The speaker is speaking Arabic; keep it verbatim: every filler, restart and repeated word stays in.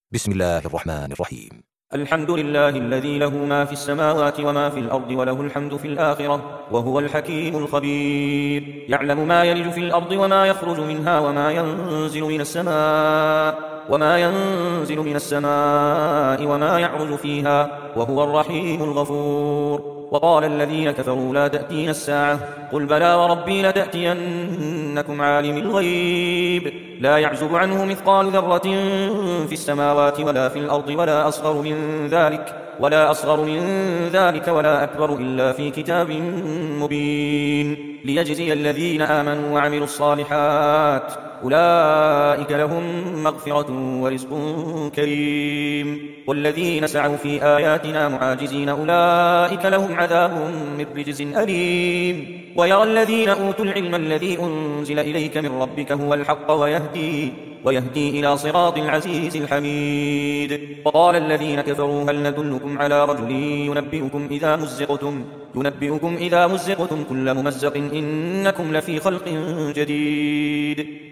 بسم الله الرحمن الرحيم. الحمد لله الذي له ما في السماوات وما في الأرض وله الحمد في الآخرة وهو الحكيم الخبير. يعلم ما يلج في الأرض وما يخرج منها وما ينزل من السماء وما ينزل من السماء وما يعرج فيها وهو الرحيم الغفور. وقال الذين كفروا لا تأتينا الساعة قل بلى وربي لتأتينكم عالم الغيب لا يعزب عنه مثقال ذرة في السماوات ولا في الأرض ولا أصغر من ذلك ولا أصغر من ذلك ولا أكبر إلا في كتاب مبين ليجزي الذين آمنوا وعملوا الصالحات أولئك لهم مغفرة ورزق كريم. والذين سعوا في آياتنا معاجزين أولئك لهم عذاب من رجز أليم. ويرى الذين أوتوا العلم الذي أنزل إليك من ربك هو الحق ويهدي ويهدي إلى صراط العزيز الحميد. وقال الذين كفروا هل ندلكم على رجل ينبئكم إذا مزقتم ينبئكم إذا مزقتم كل ممزق إنكم لفي خلق جديد.